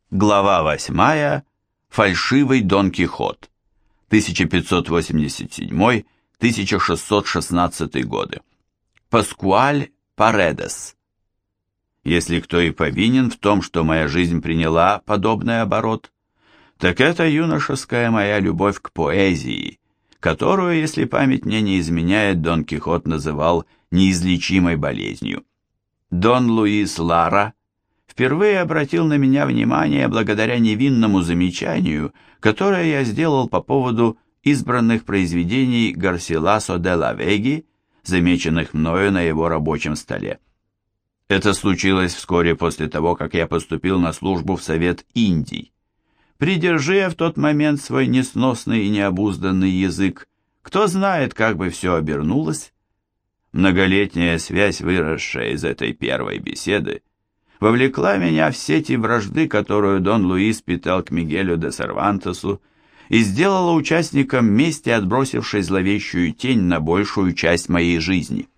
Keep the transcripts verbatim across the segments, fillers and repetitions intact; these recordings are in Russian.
Глава восьмая. Фальшивый Дон Кихот. тысяча пятьсот восемьдесят седьмой — тысяча шестьсот шестнадцатый годы. Паскуаль Паредес. Если кто и повинен в том, что моя жизнь приняла подобный оборот, так это юношеская моя любовь к поэзии, которую, если память мне не изменяет, Дон Кихот называл неизлечимой болезнью. Дон Луис Лара впервые обратил на меня внимание благодаря невинному замечанию, которое я сделал по поводу избранных произведений Гарсиласо де ла Веги, замеченных мною на его рабочем столе. Это случилось вскоре после того, как я поступил на службу в Совет Индий. Придержи я в тот момент свой несносный и необузданный язык, кто знает, как бы все обернулось. Многолетняя связь, выросшая из этой первой беседы, вовлекла меня в сети вражды, которую Дон Луис питал к Мигелю де Сервантесу, и сделала участником мести, отбросившей зловещую тень на большую часть моей жизни.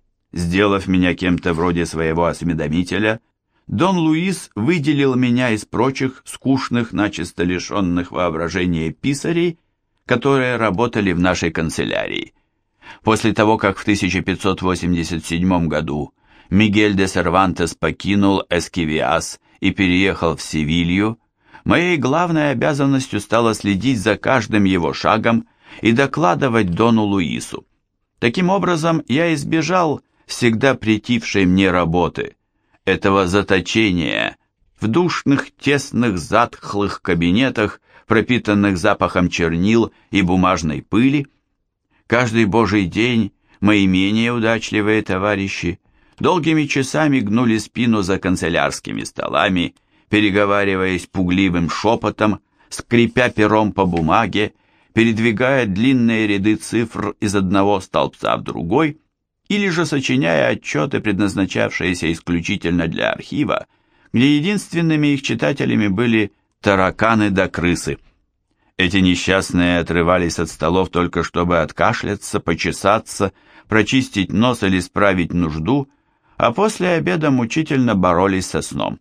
Сделав меня кем-то вроде своего осведомителя, Дон Луис выделил меня из прочих скучных, начисто лишенных воображения писарей, которые работали в нашей канцелярии. После того, как в тысяча пятьсот восемьдесят седьмом году Мигель де Сервантес покинул Эскивиас и переехал в Севилью, моей главной обязанностью стало следить за каждым его шагом и докладывать Дону Луису. Таким образом, я избежал всегда претившей мне работы, этого заточения в душных, тесных, затхлых кабинетах, пропитанных запахом чернил и бумажной пыли. Каждый божий день мои менее удачливые товарищи долгими часами гнули спину за канцелярскими столами, переговариваясь пугливым шепотом, скрипя пером по бумаге, передвигая длинные ряды цифр из одного столбца в другой, или же сочиняя отчеты, предназначавшиеся исключительно для архива, где единственными их читателями были тараканы да крысы. Эти несчастные отрывались от столов только чтобы откашляться, почесаться, прочистить нос или справить нужду, а после обеда мучительно боролись со сном.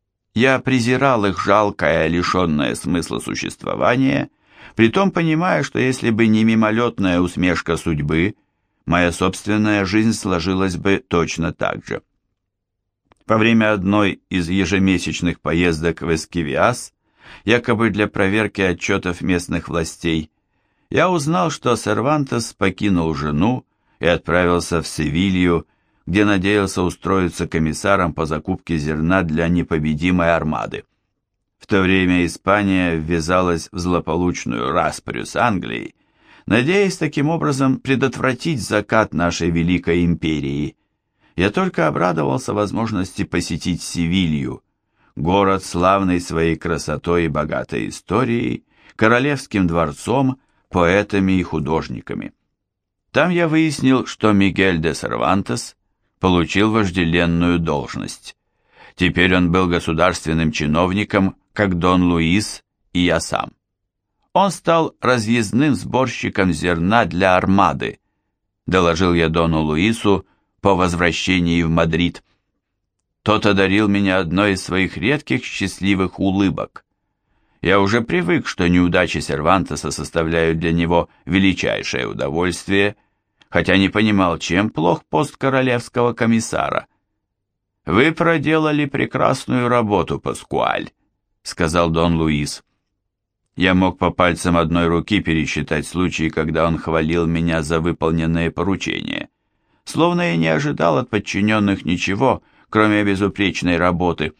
Я презирал их жалкое, лишенное смысла существование, притом понимая, что если бы не мимолетная усмешка судьбы, моя собственная жизнь сложилась бы точно так же. Во время одной из ежемесячных поездок в Эскивиас, якобы для проверки отчетов местных властей, я узнал, что Сервантес покинул жену и отправился в Севилью, где надеялся устроиться комиссаром по закупке зерна для непобедимой армады. В то время Испания ввязалась в злополучную распрю с Англией, надеясь таким образом предотвратить закат нашей великой империи. Я только обрадовался возможности посетить Севилью, город, славный своей красотой и богатой историей, королевским дворцом, поэтами и художниками. Там я выяснил, что Мигель де Сервантес получил вожделенную должность. Теперь он был государственным чиновником, как Дон Луис и я сам. Он стал разъездным сборщиком зерна для армады, доложил я Дону Луису по возвращении в Мадрид. Тот одарил меня одной из своих редких счастливых улыбок. Я уже привык, что неудачи Сервантеса составляют для него величайшее удовольствие, хотя не понимал, чем плох пост королевского комиссара. «Вы проделали прекрасную работу, Паскуаль», — сказал Дон Луис. Я мог по пальцам одной руки пересчитать случаи, когда он хвалил меня за выполненные поручения, словно я не ожидал от подчиненных ничего, кроме безупречной работы.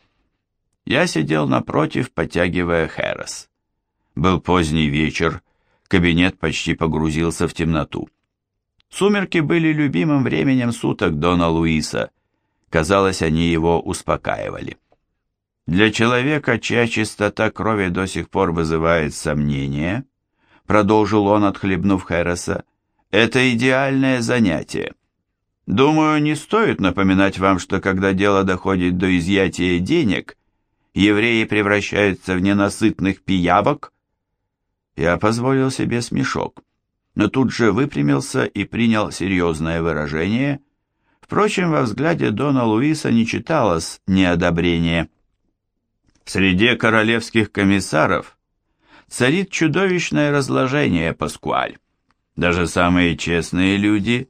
Я сидел напротив, потягивая херес. Был поздний вечер, кабинет почти погрузился в темноту. Сумерки были любимым временем суток Дона Луиса. Казалось, они его успокаивали. Для человека, чья чистота крови до сих пор вызывает сомнения, продолжил он, отхлебнув хереса, это идеальное занятие. Думаю, не стоит напоминать вам, что когда дело доходит до изъятия денег, евреи превращаются в ненасытных пиявок. Я позволил себе смешок, но тут же выпрямился и принял серьезное выражение. Впрочем, во взгляде Дона Луиса не читалось неодобрения. В среде королевских комиссаров царит чудовищное разложение, Паскуаль. Даже самые честные люди,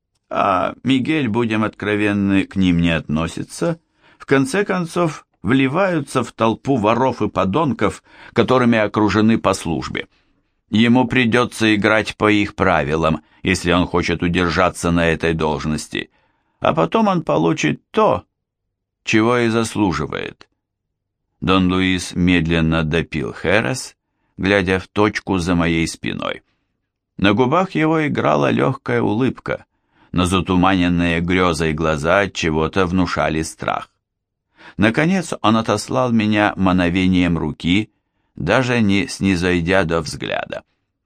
а Мигель, будем откровенны, к ним не относится, в конце концов вливаются в толпу воров и подонков, которыми окружены по службе. Ему придется играть по их правилам, если он хочет удержаться на этой должности, а потом он получит то, чего и заслуживает. Дон Луис медленно допил херес, глядя в точку за моей спиной. На губах его играла легкая улыбка, но затуманенные грезой глаза от чего-то внушали страх. Наконец он отослал меня мановением руки, даже не снизойдя до взгляда.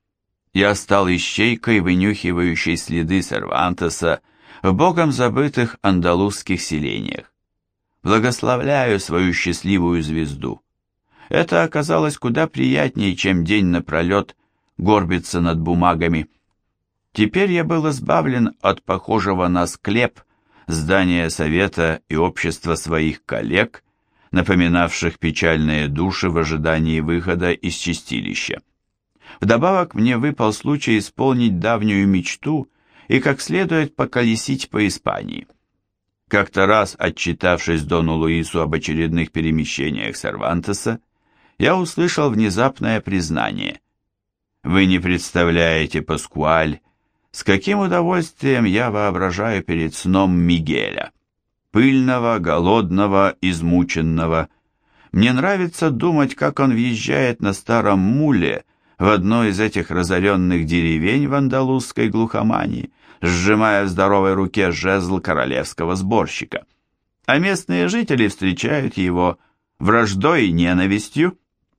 Я стал ищейкой, вынюхивающей следы Сервантеса в богом забытых андалузских селениях. Благословляю свою счастливую звезду. Это оказалось куда приятнее, чем день напролет горбиться над бумагами. Теперь я был избавлен от похожего на склеп здания совета и общества своих коллег, напоминавших печальные души в ожидании выхода из чистилища. Вдобавок мне выпал случай исполнить давнюю мечту и как следует поколесить по Испании. Как-то раз, отчитавшись Дону Луису об очередных перемещениях Сервантеса, я услышал внезапное признание. «Вы не представляете, Паскуаль, с каким удовольствием я воображаю перед сном Мигеля. Пыльного, голодного, измученного. Мне нравится думать, как он въезжает на старом муле в одной из этих разоренных деревень в андалузской глухомании, сжимая в здоровой руке жезл королевского сборщика. А местные жители встречают его враждой и ненавистью.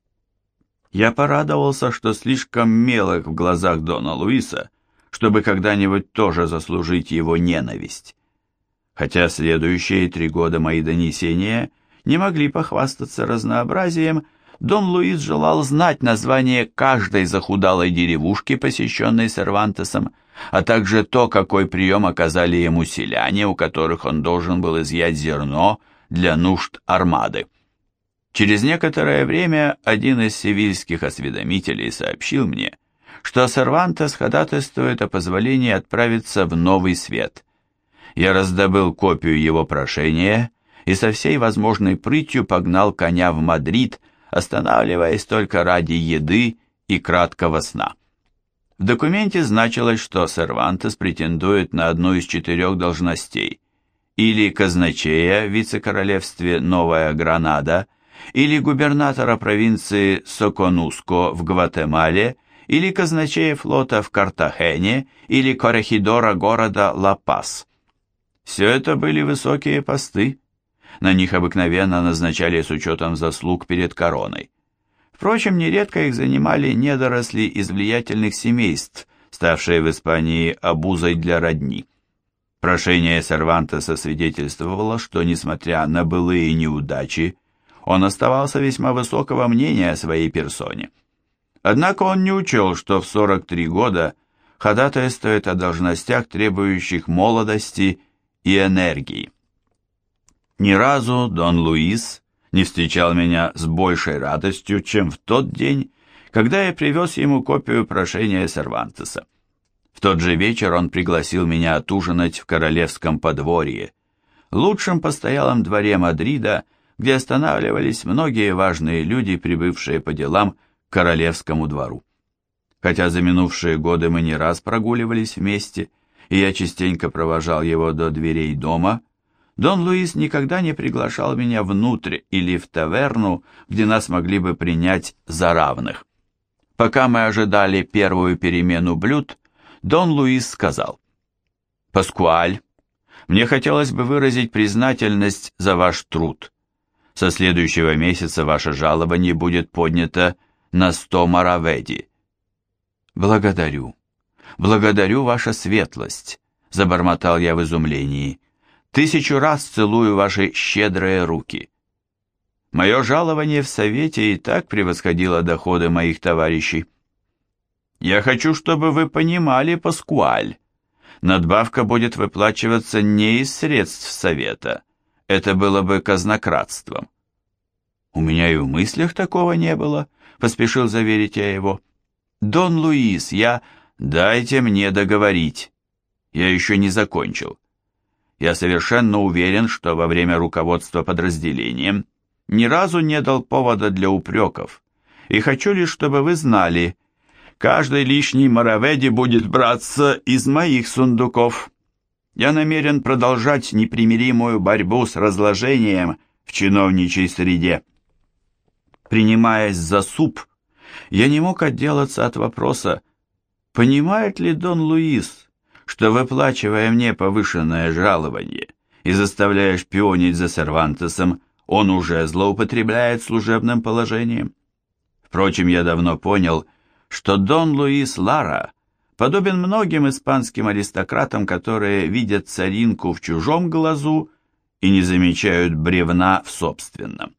Я порадовался, что слишком мелок в глазах Дона Луиса, чтобы когда-нибудь тоже заслужить его ненависть. Хотя следующие три года мои донесения не могли похвастаться разнообразием, Дон Луис желал знать название каждой захудалой деревушки, посещенной Сервантесом, а также то, какой прием оказали ему селяне, у которых он должен был изъять зерно для нужд армады. Через некоторое время один из севильских осведомителей сообщил мне, что Сервантес ходатайствует о позволении отправиться в Новый Свет. Я раздобыл копию его прошения и со всей возможной прытью погнал коня в Мадрид, останавливаясь только ради еды и краткого сна. В документе значилось, что Сервантес претендует на одну из четырех должностей: или казначея в вице-королевстве Новая Гранада, или губернатора провинции Соконуско в Гватемале, или казначея флота в Картахене, или коррехидора города Ла-Пас. Все это были высокие посты. На них обыкновенно назначали с учетом заслуг перед короной. Впрочем, нередко их занимали недоросли из влиятельных семейств, ставшие в Испании обузой для родни. Прошение Сервантеса свидетельствовало, что, несмотря на былые неудачи, он оставался весьма высокого мнения о своей персоне. Однако он не учел, что в сорок три года ходатайствует о должностях, требующих молодости и энергии. Ни разу Дон Луис не встречал меня с большей радостью, чем в тот день, когда я привез ему копию прошения Сервантеса. В тот же вечер он пригласил меня отужинать в королевском подворье, лучшем постоялом дворе Мадрида, где останавливались многие важные люди, прибывшие по делам к королевскому двору. Хотя за минувшие годы мы не раз прогуливались вместе, и я частенько провожал его до дверей дома, Дон Луис никогда не приглашал меня внутрь или в таверну, где нас могли бы принять за равных. Пока мы ожидали первую перемену блюд, Дон Луис сказал: «Паскуаль, мне хотелось бы выразить признательность за ваш труд. Со следующего месяца ваше жалование будет поднято на сто мараведи». «Благодарю, благодарю, ваша светлость», — забормотал я в изумлении. «Тысячу раз целую ваши щедрые руки». Мое жалование в совете и так превосходило доходы моих товарищей. «Я хочу, чтобы вы понимали, Паскуаль, надбавка будет выплачиваться не из средств совета, это было бы казнократством». «У меня и в мыслях такого не было», — поспешил заверить я его. «Дон Луис, я...» «Дайте мне договорить. Я еще не закончил. Я совершенно уверен, что во время руководства подразделением ни разу не дал повода для упреков, и хочу лишь, чтобы вы знали, каждый лишний мараведи будет браться из моих сундуков. Я намерен продолжать непримиримую борьбу с разложением в чиновничьей среде». Принимаясь за суп, я не мог отделаться от вопроса, понимает ли Дон Луис, что, выплачивая мне повышенное жалование и заставляя шпионить за Сервантесом, он уже злоупотребляет служебным положением? Впрочем, я давно понял, что Дон Луис Лара подобен многим испанским аристократам, которые видят царинку в чужом глазу и не замечают бревна в собственном.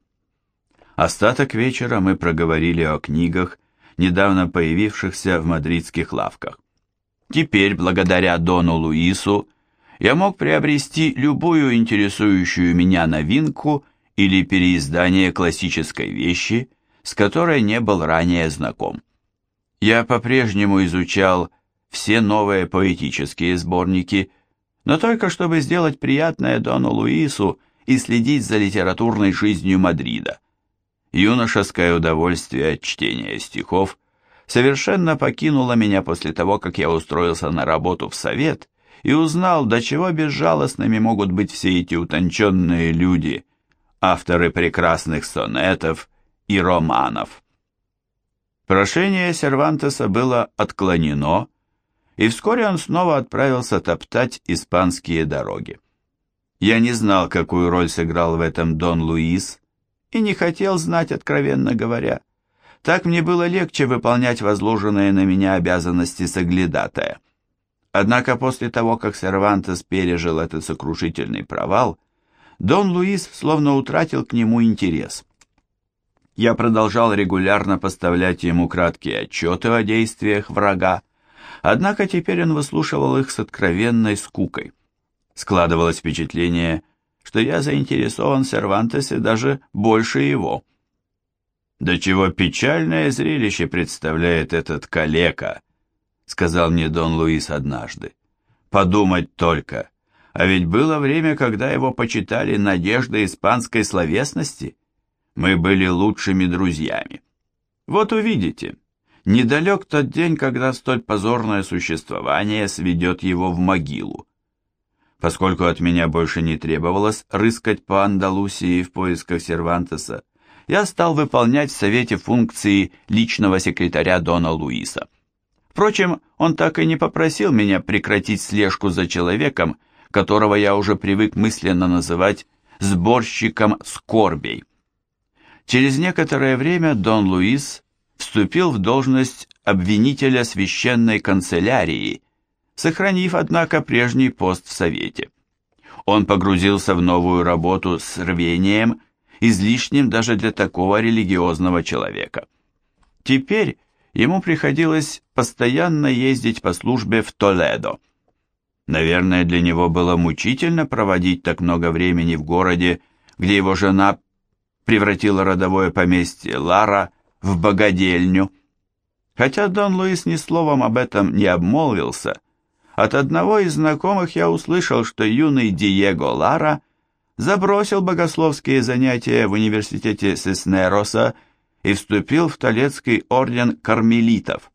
Остаток вечера мы проговорили о книгах, недавно появившихся в мадридских лавках. Теперь, благодаря Дону Луису, я мог приобрести любую интересующую меня новинку или переиздание классической вещи, с которой не был ранее знаком. Я по-прежнему изучал все новые поэтические сборники, но только чтобы сделать приятное Дону Луису и следить за литературной жизнью Мадрида. Юношеское удовольствие от чтения стихов совершенно покинуло меня после того, как я устроился на работу в совет и узнал, до чего безжалостными могут быть все эти утонченные люди, авторы прекрасных сонетов и романов. Прошение Сервантеса было отклонено, и вскоре он снова отправился топтать испанские дороги. Я не знал, какую роль сыграл в этом Дон Луис, и не хотел знать, откровенно говоря. Так мне было легче выполнять возложенные на меня обязанности соглядатая. Однако после того, как Сервантес пережил этот сокрушительный провал, Дон Луис словно утратил к нему интерес. Я продолжал регулярно поставлять ему краткие отчеты о действиях врага, однако теперь он выслушивал их с откровенной скукой. Складывалось впечатление, что я заинтересован в Сервантесе даже больше его. «Да чего печальное зрелище представляет этот калека», — сказал мне Дон Луис однажды. «Подумать только, а ведь было время, когда его почитали надеждой испанской словесности. Мы были лучшими друзьями. Вот увидите, недалек тот день, когда столь позорное существование сведет его в могилу». Поскольку от меня больше не требовалось рыскать по Андалусии в поисках Сервантеса, я стал выполнять в Совете функции личного секретаря Дона Луиса. Впрочем, он так и не попросил меня прекратить слежку за человеком, которого я уже привык мысленно называть сборщиком скорбей. Через некоторое время Дон Луис вступил в должность обвинителя священной канцелярии, сохранив, однако, прежний пост в Совете. Он погрузился в новую работу с рвением, излишним даже для такого религиозного человека. Теперь ему приходилось постоянно ездить по службе в Толедо. Наверное, для него было мучительно проводить так много времени в городе, где его жена превратила родовое поместье Лара в богадельню. Хотя Дон Луис ни словом об этом не обмолвился, от одного из знакомых я услышал, что юный Диего Лара забросил богословские занятия в университете Сиснероса и вступил в Толедский орден кармелитов.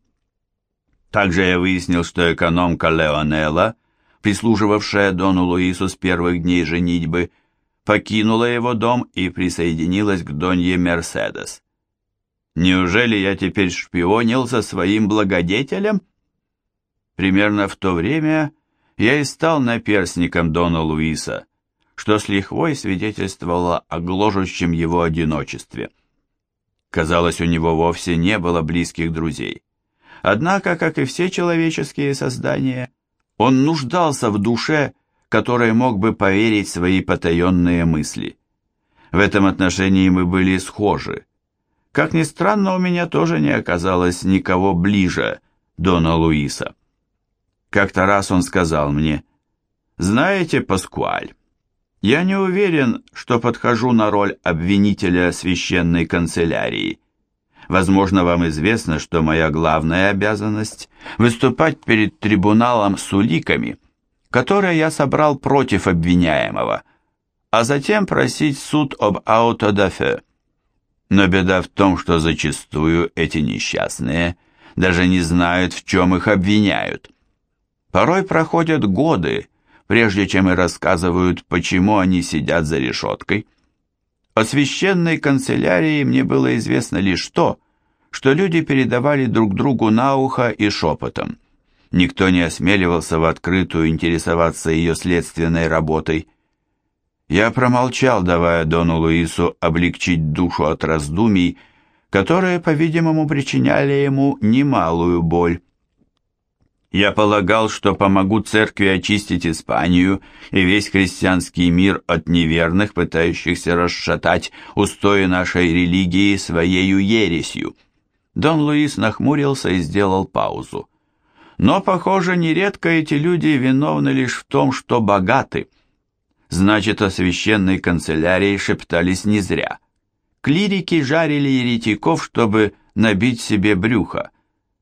Также я выяснил, что экономка Леонела, прислуживавшая Дону Луису с первых дней женитьбы, покинула его дом и присоединилась к Донье Мерседес. Неужели я теперь шпионил за своим благодетелем? Примерно в то время я и стал наперсником Дона Луиса, что с лихвой свидетельствовало о гложущем его одиночестве. Казалось, у него вовсе не было близких друзей. Однако, как и все человеческие создания, он нуждался в душе, которой мог бы поверить в свои потаенные мысли. В этом отношении мы были схожи. Как ни странно, у меня тоже не оказалось никого ближе Дона Луиса. Как-то раз он сказал мне: «Знаете, Паскуаль, Я не уверен, что подхожу на роль обвинителя священной канцелярии. Возможно, вам известно, что моя главная обязанность – выступать перед трибуналом с уликами, которые я собрал против обвиняемого, а затем просить суд об аутодафе. Но беда в том, что зачастую эти несчастные даже не знают, в чем их обвиняют. Порой проходят годы, прежде чем и рассказывают, почему они сидят за решеткой. О священной канцелярии мне было известно лишь то, что люди передавали друг другу на ухо и шепотом. Никто не осмеливался в открытую интересоваться ее следственной работой. Я промолчал, давая Дону Луису облегчить душу от раздумий, которые, по-видимому, причиняли ему немалую боль. Я полагал, что помогу церкви очистить Испанию и весь христианский мир от неверных, пытающихся расшатать устои нашей религии своею ересью. Дон Луис нахмурился и сделал паузу. Но, похоже, нередко эти люди виновны лишь в том, что богаты. Значит, о священной канцелярии шептались не зря. Клирики жарили еретиков, чтобы набить себе брюхо.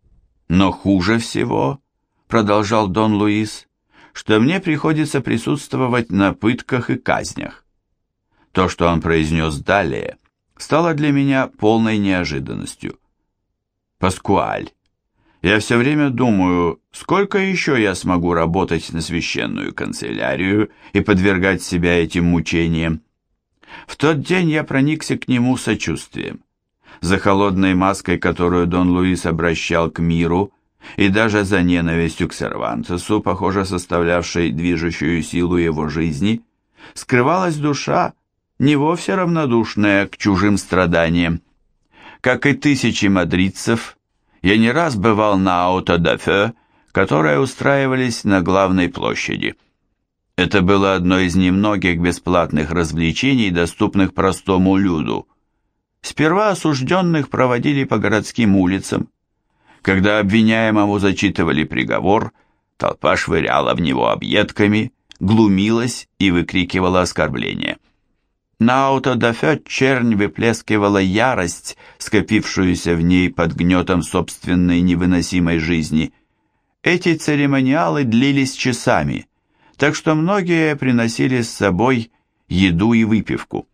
Но хуже всего, продолжал Дон Луис, что мне приходится присутствовать на пытках и казнях. То, что он произнес далее, стало для меня полной неожиданностью. Паскуаль, я все время думаю, сколько еще я смогу работать на священную канцелярию и подвергать себя этим мучениям. В тот день я проникся к нему сочувствием. За холодной маской, которую Дон Луис обращал к миру, и даже за ненавистью к Сервантесу, похоже составлявшей движущую силу его жизни, скрывалась душа, не вовсе равнодушная к чужим страданиям. Как и тысячи мадридцев, я не раз бывал на аутодафе, которые устраивались на главной площади. Это было одно из немногих бесплатных развлечений, доступных простому люду. Сперва осужденных проводили по городским улицам. Когда обвиняемому зачитывали приговор, толпа швыряла в него объедками, глумилась и выкрикивала оскорбления. На аутодафе чернь выплескивала ярость, скопившуюся в ней под гнетом собственной невыносимой жизни. Эти церемониалы длились часами, так что многие приносили с собой еду и выпивку.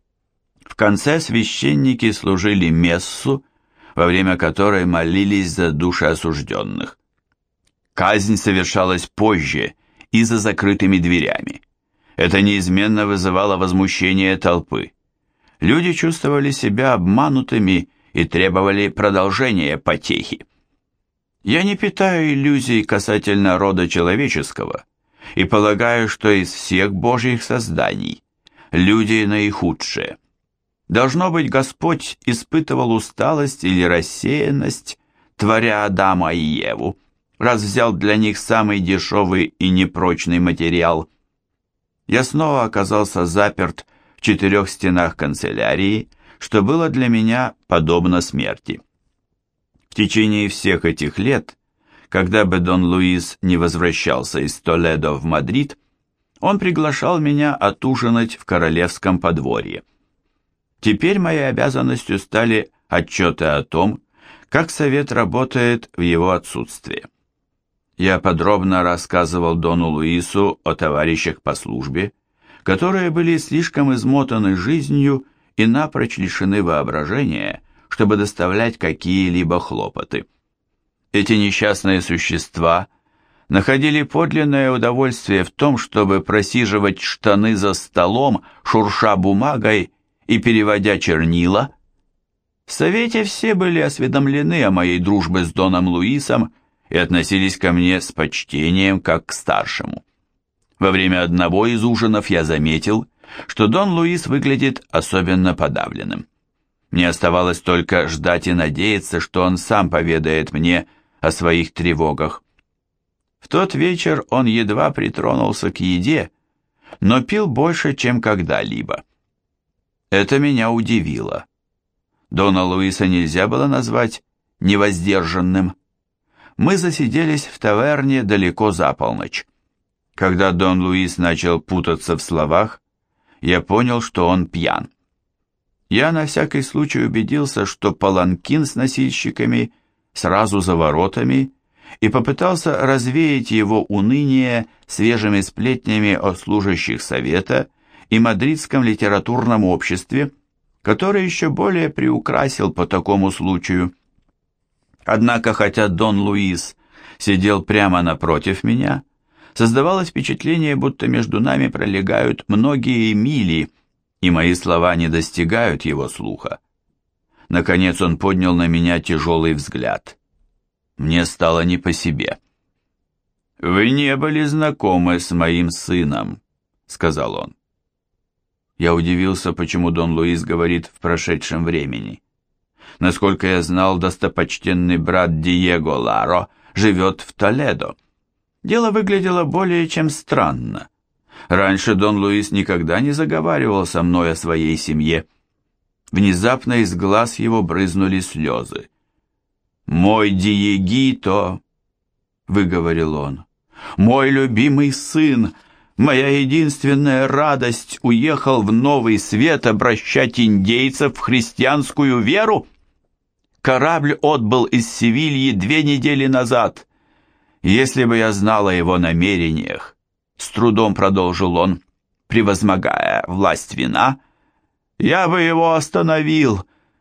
В конце священники служили мессу, во время которой молились за души осужденных. Казнь совершалась позже и за закрытыми дверями. Это неизменно вызывало возмущение толпы. Люди чувствовали себя обманутыми и требовали продолжения потехи. Я не питаю иллюзий касательно рода человеческого и полагаю, что из всех Божьих созданий люди наихудшие. Должно быть, Господь испытывал усталость или рассеянность, творя Адама и Еву, раз взял для них самый дешевый и непрочный материал. Я снова оказался заперт в четырех стенах канцелярии, что было для меня подобно смерти. В течение всех этих лет, когда бы Дон Луис не возвращался из Толедо в Мадрид, он приглашал меня отужинать в королевском подворье. Теперь моей обязанностью стали отчеты о том, как совет работает в его отсутствие. Я подробно рассказывал Дону Луису о товарищах по службе, которые были слишком измотаны жизнью и напрочь лишены воображения, чтобы доставлять какие-либо хлопоты. Эти несчастные существа находили подлинное удовольствие в том, чтобы просиживать штаны за столом, шурша бумагой и переводя чернила. В совете все были осведомлены о моей дружбе с Доном Луисом и относились ко мне с почтением, как к старшему. Во время одного из ужинов я заметил, что Дон Луис выглядит особенно подавленным. Мне оставалось только ждать и надеяться, что он сам поведает мне о своих тревогах. В тот вечер он едва притронулся к еде, но пил больше, чем когда-либо. Это меня удивило. Дона Луиса нельзя было назвать невоздержанным. Мы засиделись в таверне далеко за полночь. Когда Дон Луис начал путаться в словах, я понял, что он пьян. Я на всякий случай убедился, что паланкин с носильщиками сразу за воротами, и попытался развеять его уныние свежими сплетнями о служащих совета и мадридском литературном обществе, который еще более приукрасил по такому случаю. Однако, хотя Дон Луис сидел прямо напротив меня, создавалось впечатление, будто между нами пролегают многие мили, и мои слова не достигают его слуха. Наконец он поднял на меня тяжелый взгляд. Мне стало не по себе. «Вы не были знакомы с моим сыном», — сказал он. Я удивился, почему Дон Луис говорит в прошедшем времени. Насколько я знал, достопочтенный брат Диего Ларо живет в Толедо. Дело выглядело более чем странно. Раньше Дон Луис никогда не заговаривал со мной о своей семье. Внезапно из глаз его брызнули слезы. «Мой Диегито», — выговорил он, — «мой любимый сын, моя единственная радость, уехал в Новый Свет обращать индейцев в христианскую веру. Корабль отбыл из Севильи две недели назад. Если бы я знал о его намерениях, с трудом продолжил он, превозмогая власть вина, я бы его остановил.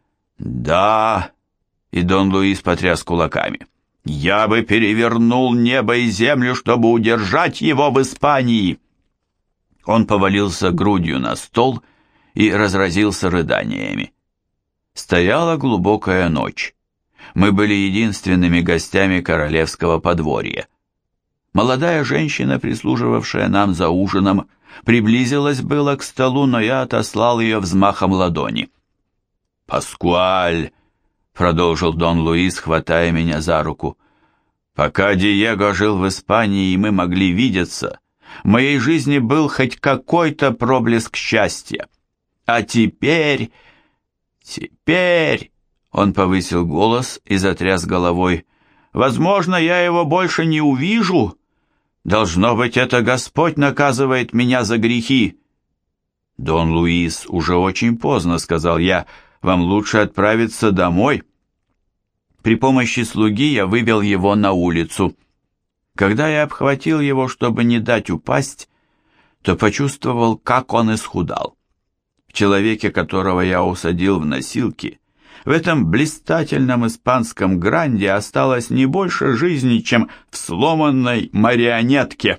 Да, и Дон Луис потряс кулаками. Я бы перевернул небо и землю, чтобы удержать его в Испании. Он повалился грудью на стол и разразился рыданиями. Стояла глубокая ночь. Мы были единственными гостями королевского подворья. Молодая женщина, прислуживавшая нам за ужином, приблизилась было к столу, но я отослал ее взмахом ладони. «Паскуаль!» — продолжил Дон Луис, хватая меня за руку. «Пока Диего жил в Испании, и мы могли видеться, в моей жизни был хоть какой-то проблеск счастья. А теперь... теперь...» Он повысил голос и затряс головой. «Возможно, я его больше не увижу. Должно быть, это Господь наказывает меня за грехи». «Дон Луис, уже очень поздно», — сказал я. «Вам лучше отправиться домой». При помощи слуги я вывел его на улицу. Когда я обхватил его, чтобы не дать упасть, то почувствовал, как он исхудал. В человеке, которого я усадил в носилки, в этом блистательном испанском гранде осталось не больше жизни, чем в сломанной марионетке.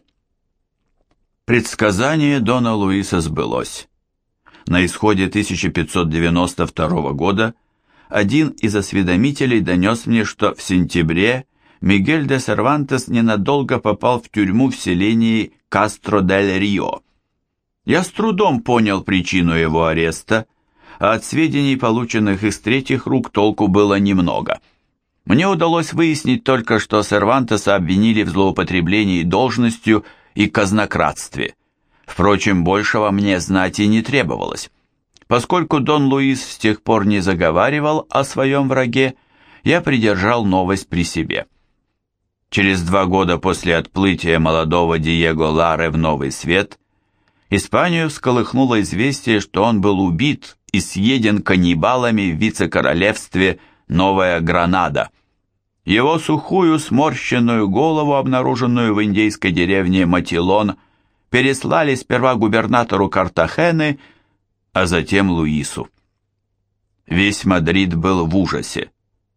Предсказание Дона Луиса сбылось. На исходе тысяча пятьсот девяносто второго года один из осведомителей донес мне, что в сентябре Мигель де Сервантес ненадолго попал в тюрьму в селении Кастро-дель-Рио. Я с трудом понял причину его ареста, а от сведений, полученных из третьих рук, толку было немного. Мне удалось выяснить только, что Сервантеса обвинили в злоупотреблении должностью и казнократстве. Впрочем, большего мне знать и не требовалось. Поскольку Дон Луис с тех пор не заговаривал о своем враге, я придержал новость при себе. Через два года после отплытия молодого Диего Лары в Новый Свет Испанию всколыхнуло известие, что он был убит и съеден каннибалами в вице-королевстве Новая Гранада. Его сухую сморщенную голову, обнаруженную в индейской деревне Матилон, переслали сперва губернатору Картахены, а затем Луису. Весь Мадрид был в ужасе.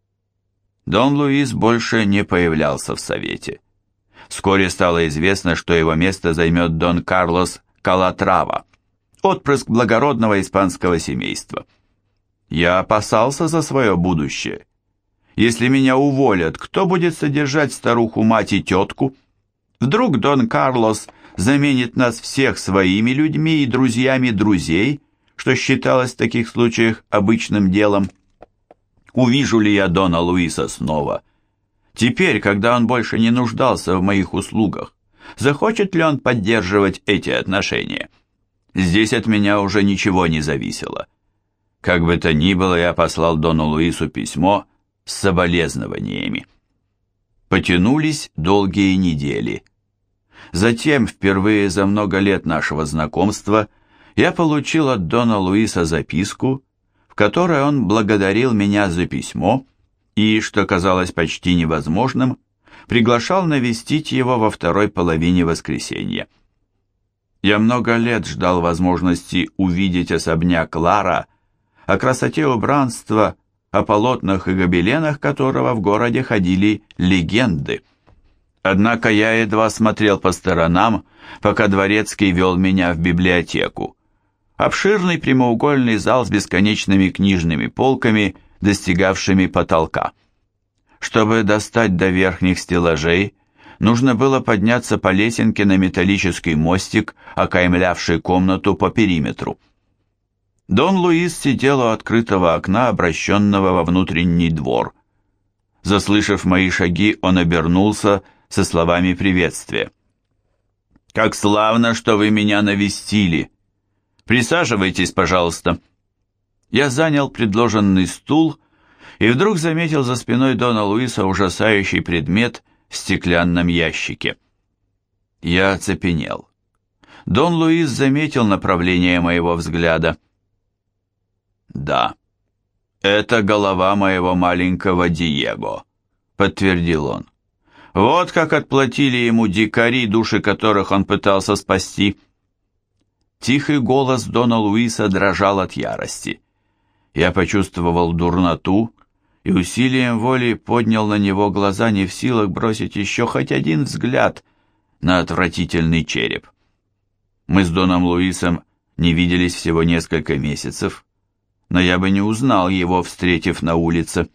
Дон Луис больше не появлялся в Совете. Вскоре стало известно, что его место займет Дон Карлос Калатрава, отпрыск благородного испанского семейства. Я опасался за свое будущее. Если меня уволят, кто будет содержать старуху-мать и тетку? Вдруг Дон Карлос заменит нас всех своими людьми и друзьями друзей, что считалось в таких случаях обычным делом. Увижу ли я Дона Луиса снова? Теперь, когда он больше не нуждался в моих услугах, захочет ли он поддерживать эти отношения? Здесь от меня уже ничего не зависело. Как бы то ни было, я послал Дону Луису письмо с соболезнованиями. Потянулись долгие недели. Затем, впервые за много лет нашего знакомства, я получил от Дона Луиса записку, в которой он благодарил меня за письмо и, что казалось почти невозможным, приглашал навестить его во второй половине воскресенья. Я много лет ждал возможности увидеть особняк Лара, о красоте убранства, о полотнах и гобеленах которого в городе ходили легенды. Однако я едва смотрел по сторонам, пока дворецкий вел меня в библиотеку. Обширный прямоугольный зал с бесконечными книжными полками, достигавшими потолка. Чтобы достать до верхних стеллажей, нужно было подняться по лесенке на металлический мостик, окаймлявший комнату по периметру. Дон Луис сидел у открытого окна, обращенного во внутренний двор. Заслышав мои шаги, он обернулся со словами приветствия. «Как славно, что вы меня навестили! Присаживайтесь, пожалуйста». Я занял предложенный стул и вдруг заметил за спиной Дона Луиса ужасающий предмет в стеклянном ящике. Я оцепенел. Дон Луис заметил направление моего взгляда. «Да, это голова моего маленького Диего», — подтвердил он. «Вот как отплатили ему дикари, души которых он пытался спасти». Тихий голос Дона Луиса дрожал от ярости. Я почувствовал дурноту и усилием воли поднял на него глаза, не в силах бросить еще хоть один взгляд на отвратительный череп. Мы с Доном Луисом не виделись всего несколько месяцев, но я бы не узнал его, встретив на улице.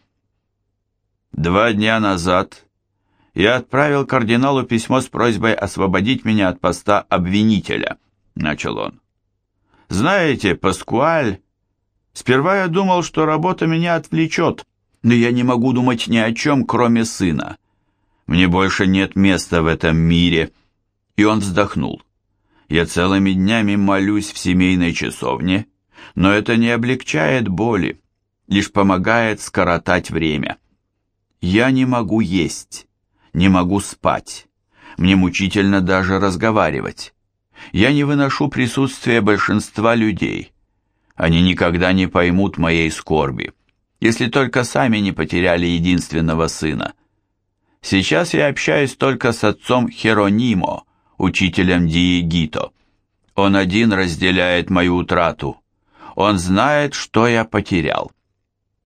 Два дня назад я отправил кардиналу письмо с просьбой освободить меня от поста обвинителя, начал он. Знаете, Паскуаль, сперва я думал, что работа меня отвлечет, но я не могу думать ни о чем, кроме сына. Мне больше нет места в этом мире. И он вздохнул. Я целыми днями молюсь в семейной часовне, но это не облегчает боли, лишь помогает скоротать время. Я не могу есть, не могу спать, мне мучительно даже разговаривать. Я не выношу присутствия большинства людей. Они никогда не поймут моей скорби, если только сами не потеряли единственного сына. Сейчас я общаюсь только с отцом Херонимо, учителем Диегито. Он один разделяет мою утрату. Он знает, что я потерял.